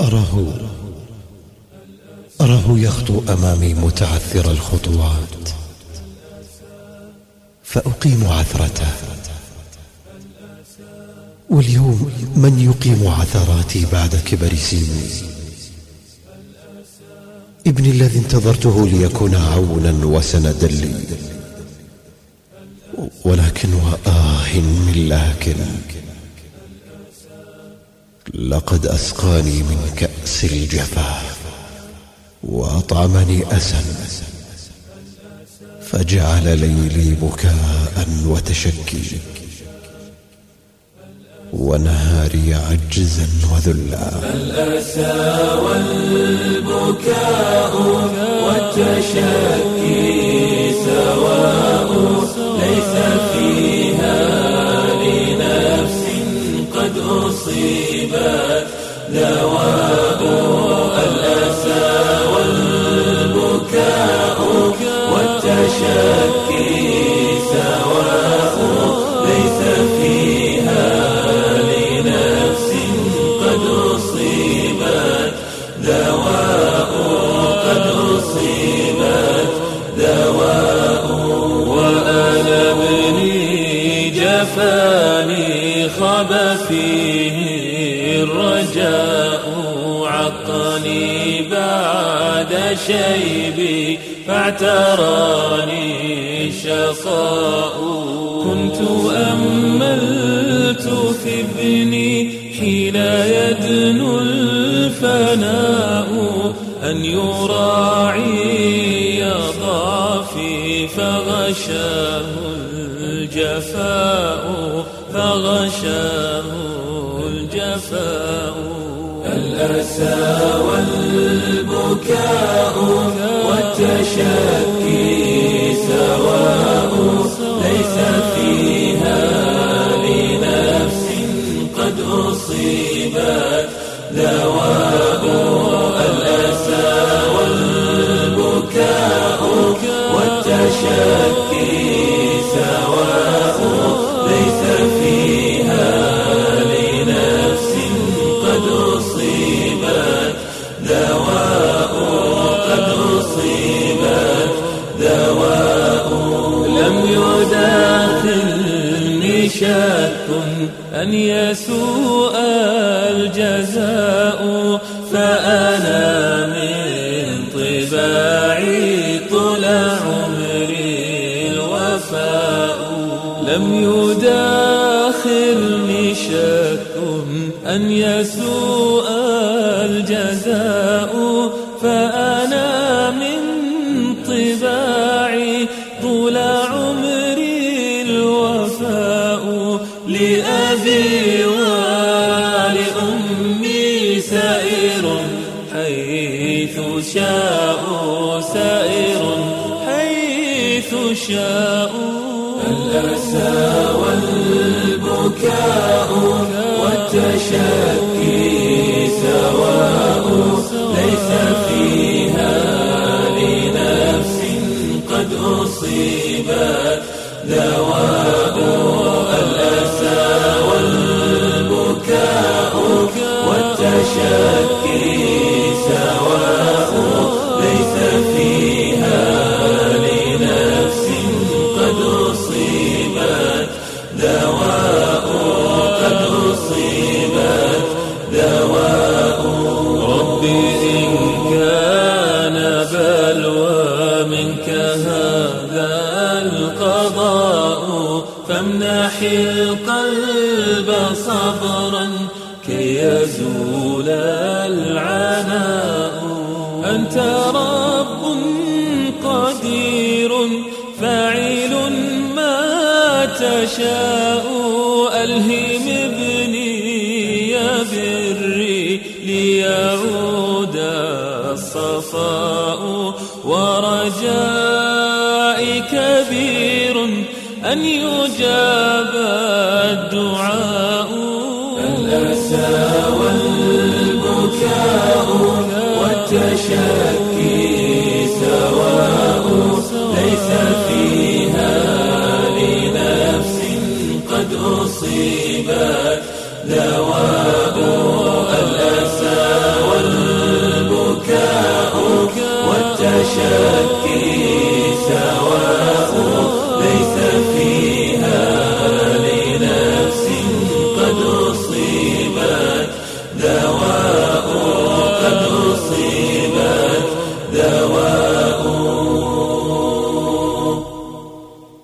أراه يخطو أمامي متعثر الخطوات، فأقيم عثرته. واليوم من يقيم عثراتي بعد كبر سني؟ ابني الذي انتظرته ليكون عونا وسندا لي، ولكن لكن لقد أسقاني من كأس الجفاف وأطعمني أسا، فجعل ليلي بكاء وتشكي ونهاري عجزا وذلا. الأسى والبكاء والتشكي سواء، ليس فيها لنفس قد أصيبت دواء. الأسى والبكاء والتشكي سواء، ليس فيها لنفس قد أصيبت دواء، قد أصيبت دواء. وأنا ابني جفاني خاب فيه الرجاء، عقني بعد شيبي فاعتراني الشقاء. كنت أملت في ابني حين يدنو الفناء، أن يراعي ضعفي فغشاه الجفاء، فغشاه الجفاء. الأسى والبكاء والتشكي سواء، ليس فيها لنفس قد أصيبت دواء. الأسى والبكاء والتشكي سواء، ليس فيها لنفس قد أصيبت دواء، قد أصيبت دواء. لم يداخلني شك أن يسوء الجزاء، فأنا من طباعي طول عمري الوفاء. لم يداخلني شك أن يسوء الجزاء، فأنا من طباعي طول عمري الوفاء. لأبي ولأمي سائر حيث شاءوا، سائر حيث شاءوا. الأسى والبكاء والتشكي سواء، ليس فيها لنفس قد أصيبت دواء. الأسى والبكاء والتشكي سواء، ليس فيها لنفس قد أصيبت دواء، قد أصيبت دواء. ربي إن كان بلوى منك هذا القضاء، فامنح القلب صبرا كي يزول العناء. أنت رب قدير فاعل ما تشاء، ألهم ابني يا بري ليعود الصفاء. ورجائي كبير أن يجاب الدعاء. الأسى والبكاء والتشكي سواء، ليس فيها لنفس قد أصيبت دواء. الأسى يزكي